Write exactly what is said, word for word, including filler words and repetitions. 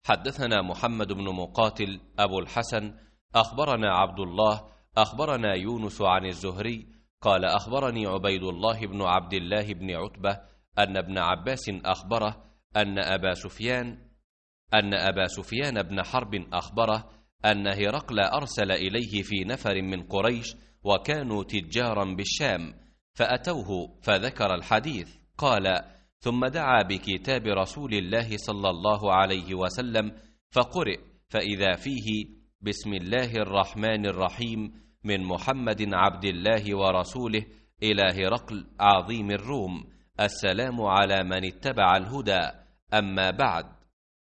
حدثنا محمد بن مقاتل أبو الحسن أخبرنا عبد الله أخبرنا يونس عن الزهري قال أخبرني عبيد الله بن عبد الله بن عتبة أن ابن عباس أخبره أن أبا سفيان أن أبا سفيان بن حرب أخبره أن هرقل أرسل إليه في نفر من قريش وكانوا تجارا بالشام، فأتوه فذكر الحديث. قال: ثم دعا بكتاب رسول الله صلى الله عليه وسلم فقرئ، فإذا فيه: بسم الله الرحمن الرحيم، من محمد عبد الله ورسوله إلى هرقل عظيم الروم، السلام على من اتبع الهدى، أما بعد.